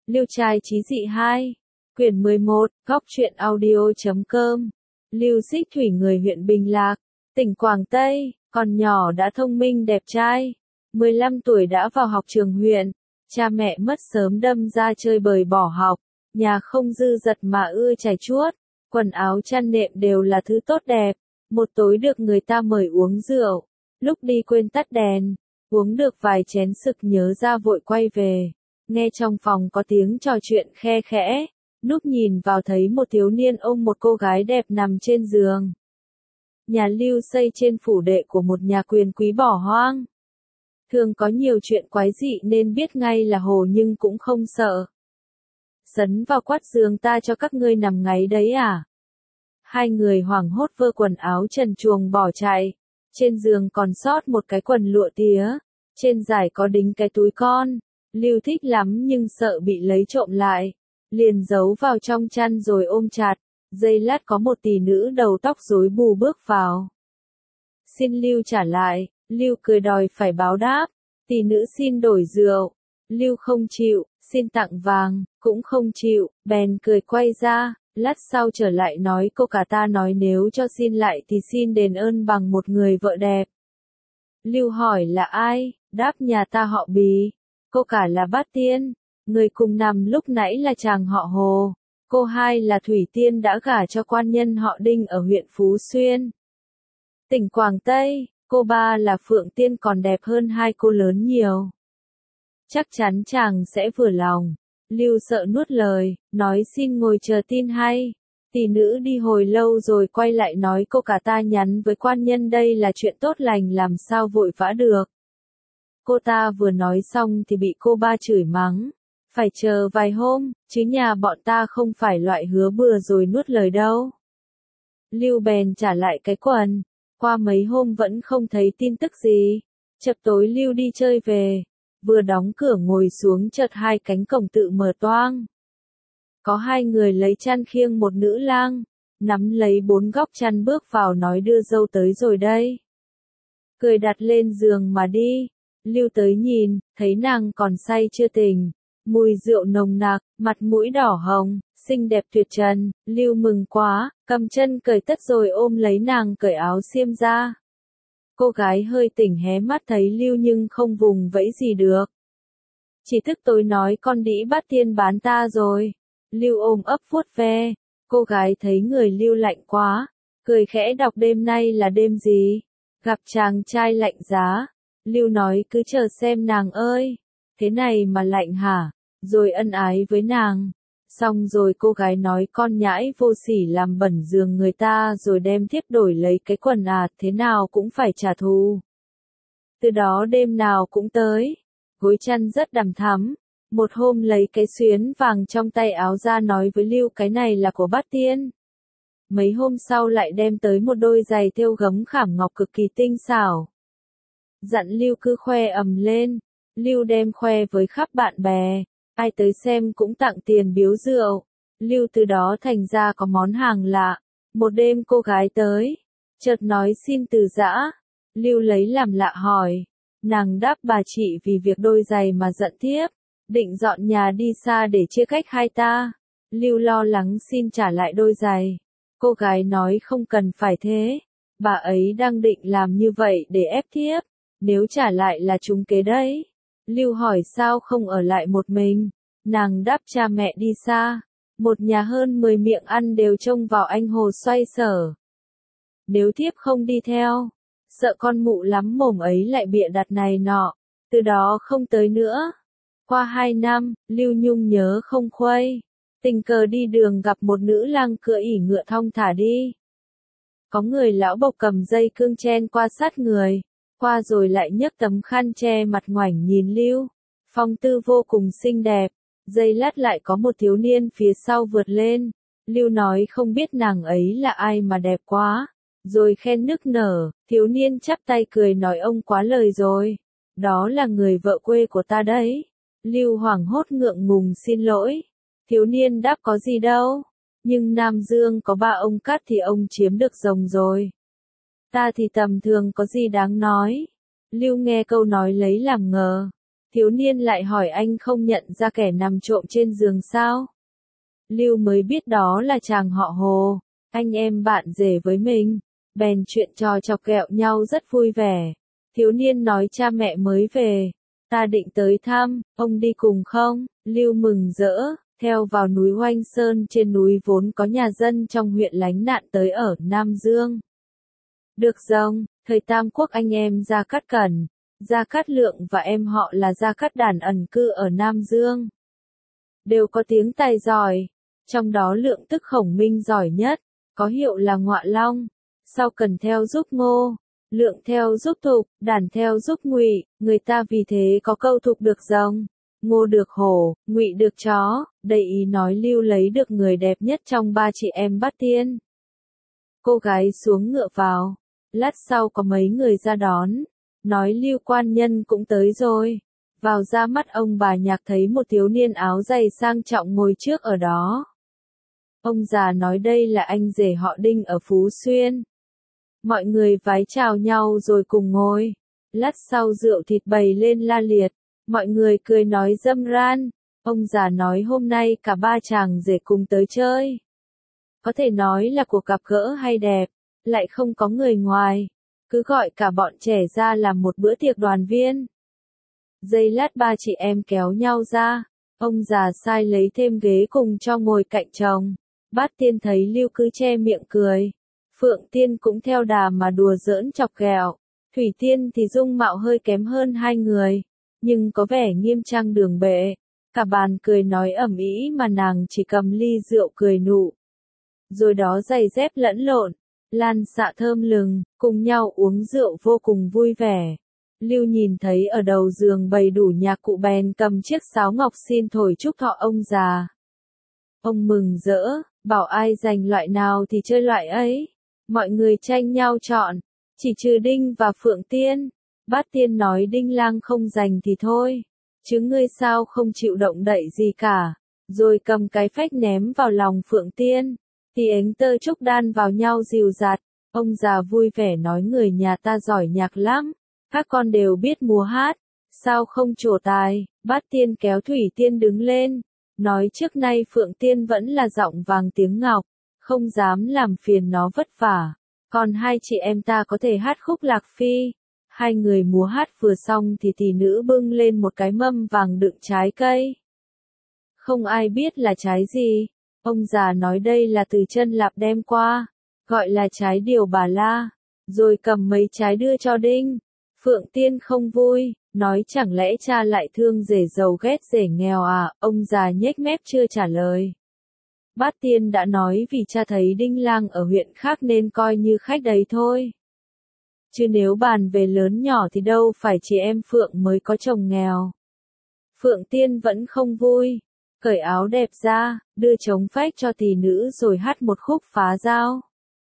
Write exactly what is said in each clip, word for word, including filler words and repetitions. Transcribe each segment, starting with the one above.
Liêu trai trí dị hai. Quyển mười một, góc truyện audio chấm com. Lưu Xích Thủy người huyện Bình Lạc, tỉnh Quảng Tây, còn nhỏ đã thông minh đẹp trai. mười lăm tuổi đã vào học trường huyện. Cha mẹ mất sớm đâm ra chơi bời bỏ học. Nhà không dư dật mà ưa chải chuốt. Quần áo chăn nệm đều là thứ tốt đẹp. Một tối được người ta mời uống rượu. Lúc đi quên tắt đèn. Uống được vài chén sực nhớ ra vội quay về. Nghe trong phòng có tiếng trò chuyện khe khẽ. Núp nhìn vào thấy một thiếu niên ôm một cô gái đẹp nằm trên giường. Nhà Lưu xây trên phủ đệ của một nhà quyền quý bỏ hoang. Thường có nhiều chuyện quái dị nên biết ngay là hồ nhưng cũng không sợ. Sấn vào quát giường ta cho các ngươi nằm ngáy đấy à? Hai người hoảng hốt vơ quần áo trần truồng bỏ chạy. Trên giường còn sót một cái quần lụa tía. Trên giải có đính cái túi con. Lưu thích lắm nhưng sợ bị lấy trộm lại. Liền giấu vào trong chăn rồi ôm chặt. Giây lát có một tỷ nữ đầu tóc rối bù bước vào. Xin Lưu trả lại. Lưu cười đòi phải báo đáp. Tỷ nữ xin đổi rượu. Lưu không chịu. Xin tặng vàng. Cũng không chịu. Bèn cười quay ra. Lát sau trở lại nói cô cả ta nói nếu cho xin lại thì xin đền ơn bằng một người vợ đẹp. Lưu hỏi là ai? Đáp nhà ta họ Bì. Cô cả là Bát Tiên. Người cùng nằm lúc nãy là chàng họ Hồ. Cô hai là Thủy Tiên đã gả cho quan nhân họ Đinh ở huyện Phú Xuyên, tỉnh Quảng Tây. Cô ba là Phượng Tiên còn đẹp hơn hai cô lớn nhiều. Chắc chắn chàng sẽ vừa lòng. Lưu sợ nuốt lời, nói xin ngồi chờ tin hay. Tỷ nữ đi hồi lâu rồi quay lại nói cô cả ta nhắn với quan nhân đây là chuyện tốt lành làm sao vội vã được. Cô ta vừa nói xong thì bị cô ba chửi mắng. Phải chờ vài hôm, chứ nhà bọn ta không phải loại hứa bừa rồi nuốt lời đâu. Lưu bèn trả lại cái quần. Qua mấy hôm vẫn không thấy tin tức gì. Chập tối Lưu đi chơi về. Vừa đóng cửa ngồi xuống chợt hai cánh cổng tự mở toang. Có hai người lấy chăn khiêng một nữ lang. Nắm lấy bốn góc chăn bước vào nói đưa dâu tới rồi đây. Cười đặt lên giường mà đi. Lưu tới nhìn, thấy nàng còn say chưa tỉnh. Mùi rượu nồng nặc, mặt mũi đỏ hồng, xinh đẹp tuyệt trần. Lưu mừng quá, cầm chân cởi tất rồi ôm lấy nàng cởi áo xiêm ra. Cô gái hơi tỉnh hé mắt thấy Lưu nhưng không vùng vẫy gì được. Chỉ thức tối nói con đĩ Bát Tiên bán ta rồi. Lưu ôm ấp vuốt ve. Cô gái thấy người Lưu lạnh quá, cười khẽ đọc đêm nay là đêm gì. Gặp chàng trai lạnh giá. Lưu nói cứ chờ xem nàng ơi. Thế này mà lạnh hả? Rồi ân ái với nàng. Xong rồi cô gái nói con nhãi vô sỉ làm bẩn giường người ta rồi đem thiếp đổi lấy cái quần à, thế nào cũng phải trả thù. Từ đó đêm nào cũng tới. Gối chăn rất đằm thắm. Một hôm lấy cái xuyến vàng trong tay áo ra nói với Lưu cái này là của Bát Tiên. Mấy hôm sau lại đem tới một đôi giày thêu gấm khảm ngọc cực kỳ tinh xảo. Dặn Lưu cứ khoe ầm lên. Lưu đem khoe với khắp bạn bè. Ai tới xem cũng tặng tiền biếu rượu. Lưu từ đó thành ra có món hàng lạ. Một đêm cô gái tới. Chợt nói xin từ giã. Lưu lấy làm lạ hỏi. Nàng đáp bà chị vì việc đôi giày mà giận thiếp. Định dọn nhà đi xa để chia cách hai ta. Lưu lo lắng xin trả lại đôi giày. Cô gái nói không cần phải thế. Bà ấy đang định làm như vậy để ép thiếp. Nếu trả lại là trúng kế đấy. Lưu hỏi sao không ở lại một mình. Nàng đáp cha mẹ đi xa. Một nhà hơn mười miệng ăn đều trông vào anh Hồ xoay sở. Nếu thiếp không đi theo. Sợ con mụ lắm mồm ấy lại bịa đặt này nọ. Từ đó không tới nữa. Qua hai năm, Lưu Nhung nhớ không khuây. Tình cờ đi đường gặp một nữ lang cưỡi ỉ ngựa thong thả đi. Có người lão bộc cầm dây cương chen qua sát người. Qua rồi lại nhấc tấm khăn che mặt ngoảnh nhìn Lưu. Phong tư vô cùng xinh đẹp. Giây lát lại có một thiếu niên phía sau vượt lên. Lưu nói không biết nàng ấy là ai mà đẹp quá. Rồi khen nức nở. Thiếu niên chắp tay cười nói ông quá lời rồi. Đó là người vợ quê của ta đấy. Lưu hoảng hốt ngượng ngùng xin lỗi. Thiếu niên đáp có gì đâu. Nhưng Nam Dương có ba ông cát thì ông chiếm được rồng rồi. Ta thì tầm thường có gì đáng nói. Lưu nghe câu nói lấy làm ngờ. Thiếu niên lại hỏi anh không nhận ra kẻ nằm trộm trên giường sao? Lưu mới biết đó là chàng họ Hồ, anh em bạn rể với mình, bèn chuyện trò chọc ghẹo nhau rất vui vẻ. Thiếu niên nói cha mẹ mới về, ta định tới thăm, ông đi cùng không? Lưu mừng rỡ, theo vào núi Oanh Sơn, trên núi vốn có nhà dân trong huyện lánh nạn tới ở Nam Dương. Được rồng, thời Tam Quốc anh em Gia Cát Cẩn, Gia Cát Lượng và em họ là Gia Cát Đản ẩn cư ở Nam Dương. Đều có tiếng tài giỏi, trong đó Lượng tức Khổng Minh giỏi nhất, có hiệu là Ngọa Long, sau Cần theo giúp Ngô, Lượng theo giúp Thục, Đản theo giúp Ngụy, người ta vì thế có câu Thục được rồng, Ngô được hổ, Ngụy được chó, đây ý nói Lưu lấy được người đẹp nhất trong ba chị em Bát Tiên. Cô gái xuống ngựa vào, lát sau có mấy người ra đón, nói Lưu quan nhân cũng tới rồi. Vào ra mắt ông bà Nhạc thấy một thiếu niên áo dày sang trọng ngồi trước ở đó. Ông già nói đây là anh rể họ Đinh ở Phú Xuyên. Mọi người vái chào nhau rồi cùng ngồi. Lát sau rượu thịt bày lên la liệt, mọi người cười nói râm ran. Ông già nói hôm nay cả ba chàng rể cùng tới chơi. Có thể nói là cuộc gặp gỡ hay đẹp, lại không có người ngoài. Cứ gọi cả bọn trẻ ra làm một bữa tiệc đoàn viên. Giây lát ba chị em kéo nhau ra, ông già sai lấy thêm ghế cùng cho ngồi cạnh chồng. Bát Tiên thấy Lưu cứ che miệng cười. Phượng Tiên cũng theo đà mà đùa giỡn chọc ghẹo. Thủy Tiên thì dung mạo hơi kém hơn hai người, nhưng có vẻ nghiêm trang đường bệ. Cả bàn cười nói ầm ĩ mà nàng chỉ cầm ly rượu cười nụ. Rồi đó giày dép lẫn lộn, lan xạ thơm lừng, cùng nhau uống rượu vô cùng vui vẻ. Lưu nhìn thấy ở đầu giường bày đủ nhạc cụ bèn cầm chiếc sáo ngọc xin thổi chúc thọ ông già. Ông mừng rỡ, bảo ai giành loại nào thì chơi loại ấy. Mọi người tranh nhau chọn, chỉ trừ Đinh và Phượng Tiên. Bát Tiên nói Đinh lang không giành thì thôi, chứ ngươi sao không chịu động đậy gì cả. Rồi cầm cái phách ném vào lòng Phượng Tiên, thì ánh tơ trúc đan vào nhau dìu dạt. Ông già vui vẻ nói người nhà ta giỏi nhạc lắm. Các con đều biết múa hát, sao không trổ tài? Bát Tiên kéo Thủy Tiên đứng lên, nói trước nay Phượng Tiên vẫn là giọng vàng tiếng ngọc, không dám làm phiền nó vất vả. Còn hai chị em ta có thể hát khúc Lạc Phi. Hai người múa hát vừa xong thì tỷ nữ bưng lên một cái mâm vàng đựng trái cây. Không ai biết là trái gì. Ông già nói đây là từ Chân Lạp đem qua, gọi là trái điều bà la, rồi cầm mấy trái đưa cho Đinh. Phượng Tiên không vui, nói chẳng lẽ cha lại thương rể giàu ghét rể nghèo à? Ông già nhếch mép chưa trả lời. Bát Tiên đã nói vì cha thấy Đinh lang ở huyện khác nên coi như khách đấy thôi. Chứ nếu bàn về lớn nhỏ thì đâu phải chị em Phượng mới có chồng nghèo. Phượng Tiên vẫn không vui, cởi áo đẹp ra, đưa trống phách cho tỷ nữ rồi hát một khúc phá dao.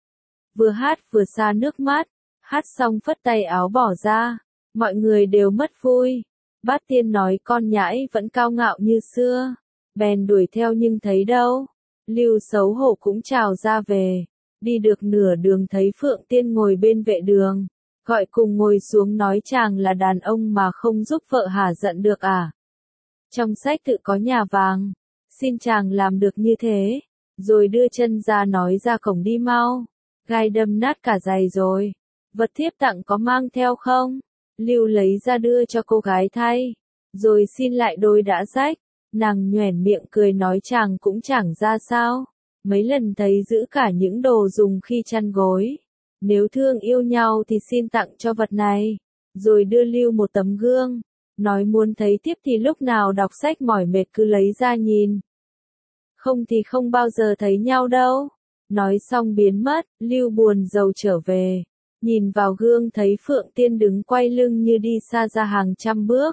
Vừa hát vừa xa nước mắt. Hát xong phất tay áo bỏ ra, mọi người đều mất vui. Bát Tiên nói con nhãi vẫn cao ngạo như xưa, bèn đuổi theo nhưng thấy đâu. Lưu xấu hổ cũng chào ra về, đi được nửa đường thấy Phượng Tiên ngồi bên vệ đường, gọi cùng ngồi xuống nói chàng là đàn ông mà không giúp vợ hả giận được à. Trong sách tự có nhà vàng, xin chàng làm được như thế, rồi đưa chân ra nói ra cổng đi mau, gai đâm nát cả giày rồi. Vật thiếp tặng có mang theo không? Lưu lấy ra đưa cho cô gái thay, rồi xin lại đôi đã rách. Nàng nhoẻn miệng cười nói chàng cũng chẳng ra sao, mấy lần thấy giữ cả những đồ dùng khi chăn gối. Nếu thương yêu nhau thì xin tặng cho vật này. Rồi đưa Lưu một tấm gương, nói muốn thấy tiếp thì lúc nào đọc sách mỏi mệt cứ lấy ra nhìn. Không thì không bao giờ thấy nhau đâu. Nói xong biến mất, Lưu buồn rầu trở về. Nhìn vào gương thấy Phượng Tiên đứng quay lưng như đi xa ra hàng trăm bước.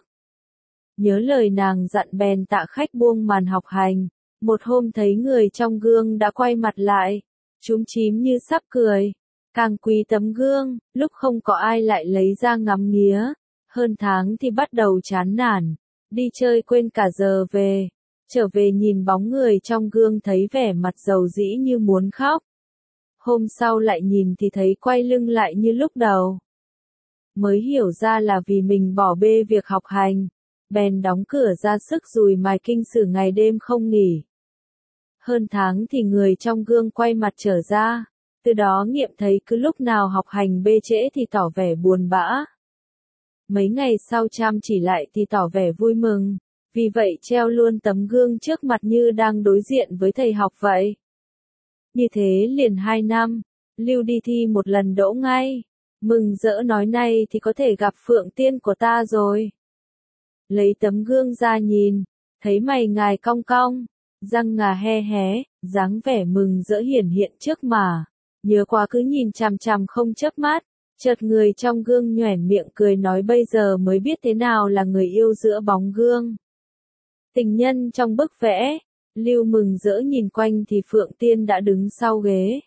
Nhớ lời nàng dặn bèn tạ khách buông màn học hành. Một hôm thấy người trong gương đã quay mặt lại, chúm chím như sắp cười. Càng quý tấm gương, lúc không có ai lại lấy ra ngắm nghía. Hơn tháng thì bắt đầu chán nản, đi chơi quên cả giờ về. Trở về nhìn bóng người trong gương thấy vẻ mặt dầu dĩ như muốn khóc. Hôm sau lại nhìn thì thấy quay lưng lại như lúc đầu. Mới hiểu ra là vì mình bỏ bê việc học hành. bèn đóng cửa ra sức dùi mài kinh sử ngày đêm không nghỉ. Hơn tháng thì người trong gương quay mặt trở ra, từ đó nghiệm thấy cứ lúc nào học hành bê trễ thì tỏ vẻ buồn bã. Mấy ngày sau chăm chỉ lại thì tỏ vẻ vui mừng, vì vậy treo luôn tấm gương trước mặt như đang đối diện với thầy học vậy. Như thế liền hai năm, Lưu đi thi một lần đỗ ngay, mừng rỡ nói nay thì có thể gặp Phượng Tiên của ta rồi. Lấy tấm gương ra nhìn, thấy mày ngài cong cong, răng ngà he hé, dáng vẻ mừng rỡ hiển hiện trước mà, nhớ quá cứ nhìn chằm chằm không chớp mắt, chợt người trong gương nhoẻn miệng cười nói bây giờ mới biết thế nào là người yêu giữa bóng gương. Tình nhân trong bức vẽ, Lưu mừng rỡ nhìn quanh thì Phượng Tiên đã đứng sau ghế.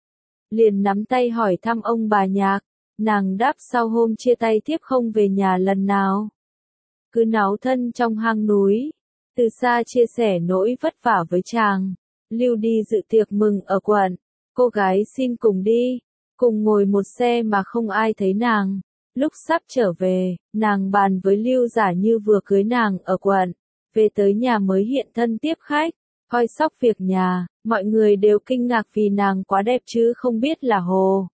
Liền nắm tay hỏi thăm ông bà Nhạc, nàng đáp sau hôm chia tay tiếp không về nhà lần nào. Cứ náu thân trong hang núi, từ xa chia sẻ nỗi vất vả với chàng. Lưu đi dự tiệc mừng ở quận, cô gái xin cùng đi, cùng ngồi một xe mà không ai thấy nàng. Lúc sắp trở về, nàng bàn với Lưu giả như vừa cưới nàng ở quận, về tới nhà mới hiện thân tiếp khách, coi sóc việc nhà, mọi người đều kinh ngạc vì nàng quá đẹp chứ không biết là hồ.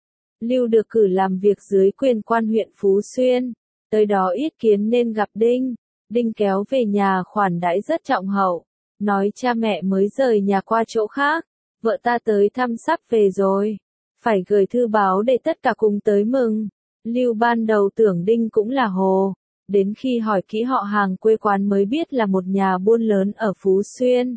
Lưu được cử làm việc dưới quyền quan huyện Phú Xuyên, tới đó ít kiến nên gặp Đinh, Đinh kéo về nhà khoản đãi rất trọng hậu, nói cha mẹ mới rời nhà qua chỗ khác, vợ ta tới thăm sắp về rồi, phải gửi thư báo để tất cả cùng tới mừng. Lưu ban đầu tưởng Đinh cũng là hồ, đến khi hỏi kỹ họ hàng quê quán mới biết là một nhà buôn lớn ở Phú Xuyên.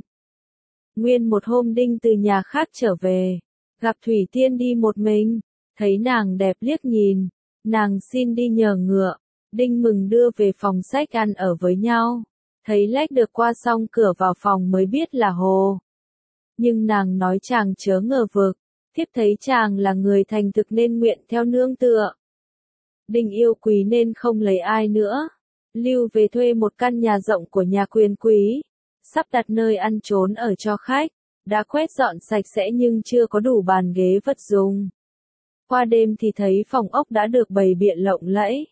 Nguyên một hôm Đinh từ nhà khác trở về, gặp Thủy Tiên đi một mình, thấy nàng đẹp liếc nhìn, nàng xin đi nhờ ngựa, Đinh mừng đưa về phòng sách ăn ở với nhau, thấy lách được qua xong cửa vào phòng mới biết là hồ. Nhưng nàng nói chàng chớ ngờ vực, thiếp thấy chàng là người thành thực nên nguyện theo nương tựa. Đinh yêu quý nên không lấy ai nữa. Lưu về thuê một căn nhà rộng của nhà quyền quý, sắp đặt nơi ăn trốn ở cho khách, đã quét dọn sạch sẽ nhưng chưa có đủ bàn ghế vật dùng. Qua đêm thì thấy phòng ốc đã được bày biện lộng lẫy.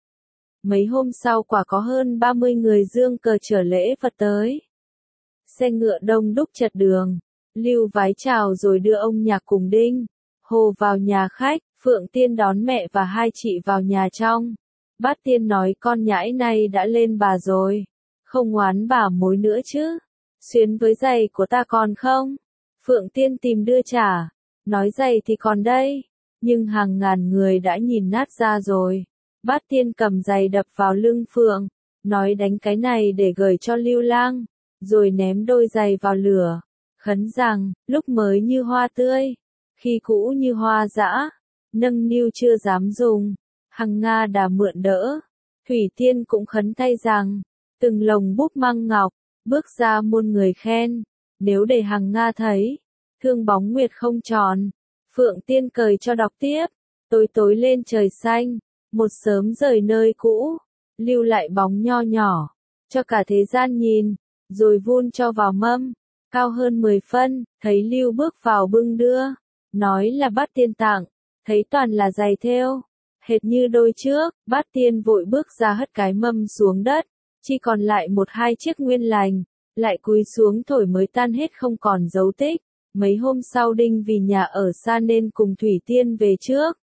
Mấy hôm sau quả có hơn ba mươi người dương cờ chở lễ vật tới. Xe ngựa đông đúc chật đường, Lưu vái chào rồi đưa ông Nhạc cùng Đinh, Hồ vào nhà khách, Phượng Tiên đón mẹ và hai chị vào nhà trong. Bát Tiên nói con nhãi này đã lên bà rồi, không oán bà mối nữa chứ, xuyến với giày của ta còn không? Phượng Tiên tìm đưa trả, nói giày thì còn đây, nhưng hàng ngàn người đã nhìn nát ra rồi. Bát Tiên cầm giày đập vào lưng Phượng, nói đánh cái này để gửi cho Lưu Lang, rồi ném đôi giày vào lửa, khấn rằng, lúc mới như hoa tươi, khi cũ như hoa dã, nâng niu chưa dám dùng, Hằng Nga đã mượn đỡ. Thủy Tiên cũng khấn tay rằng, từng lồng búp măng ngọc, bước ra muôn người khen, nếu để Hằng Nga thấy, thương bóng nguyệt không tròn. Phượng Tiên cười cho đọc tiếp, tối tối lên trời xanh, một sớm rời nơi cũ, lưu lại bóng nho nhỏ, cho cả thế gian nhìn, rồi vun cho vào mâm, cao hơn mười phân, thấy Lưu bước vào bưng đưa, nói là Bát Tiên tặng, thấy toàn là giày thêu, hệt như đôi trước, Bát Tiên vội bước ra hất cái mâm xuống đất, chỉ còn lại một hai chiếc nguyên lành, lại cúi xuống thổi mới tan hết không còn dấu tích. Mấy hôm sau Đinh vì nhà ở xa nên cùng Thủy Tiên về trước.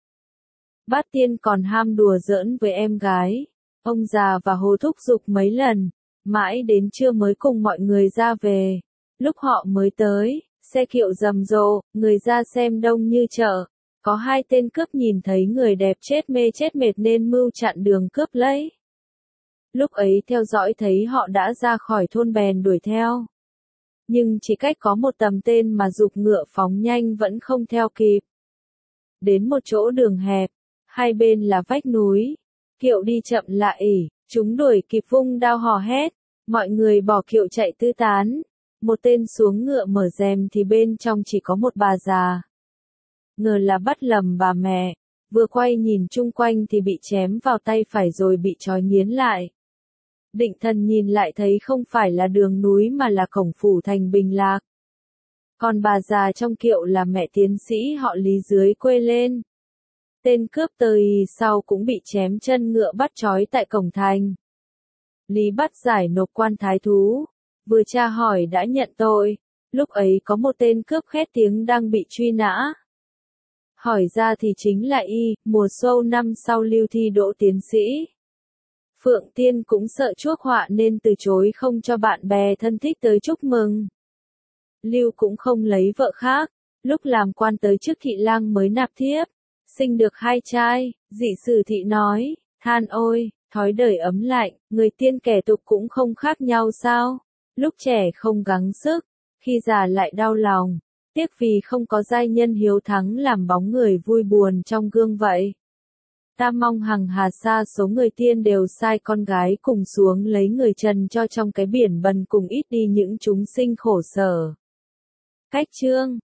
Bát Tiên còn ham đùa giỡn với em gái. Ông già và Hồ thúc giục mấy lần, mãi đến trưa mới cùng mọi người ra về. Lúc họ mới tới, xe kiệu rầm rộ, người ra xem đông như chợ. Có hai tên cướp nhìn thấy người đẹp chết mê chết mệt nên mưu chặn đường cướp lấy. Lúc ấy theo dõi thấy họ đã ra khỏi thôn bèn đuổi theo. Nhưng chỉ cách có một tầm tên mà giục ngựa phóng nhanh vẫn không theo kịp. Đến một chỗ đường hẹp, hai bên là vách núi, kiệu đi chậm lạ ỉ, chúng đuổi kịp vung đao hò hét, mọi người bỏ kiệu chạy tứ tán. Một tên xuống ngựa mở rèm thì bên trong chỉ có một bà già. Ngờ là bắt lầm bà mẹ, vừa quay nhìn chung quanh thì bị chém vào tay phải rồi bị trói nghiến lại. Định thần nhìn lại thấy không phải là đường núi mà là cổng phủ thành Bình Lạc. Còn bà già trong kiệu là mẹ tiến sĩ họ Lý dưới quê lên. Tên cướp tới sau cũng bị chém chân ngựa bắt trói tại cổng thành. Lý bắt giải nộp quan thái thú, vừa tra hỏi đã nhận tội, lúc ấy có một tên cướp khét tiếng đang bị truy nã. Hỏi ra thì chính là y, mùa xuân năm sau Lưu thi đỗ tiến sĩ. Phượng Tiên cũng sợ chuốc họa nên từ chối không cho bạn bè thân thích tới chúc mừng. Lưu cũng không lấy vợ khác, lúc làm quan tới chức thị lang mới nạp thiếp, sinh được hai trai, dị sử thị nói, than ôi, thói đời ấm lạnh, người tiên kẻ tục cũng không khác nhau sao, lúc trẻ không gắng sức, khi già lại đau lòng, tiếc vì không có giai nhân hiếu thắng làm bóng người vui buồn trong gương vậy. Ta mong hằng hà xa số người tiên đều sai con gái cùng xuống lấy người trần cho trong cái biển bần cùng ít đi những chúng sinh khổ sở. Cách chương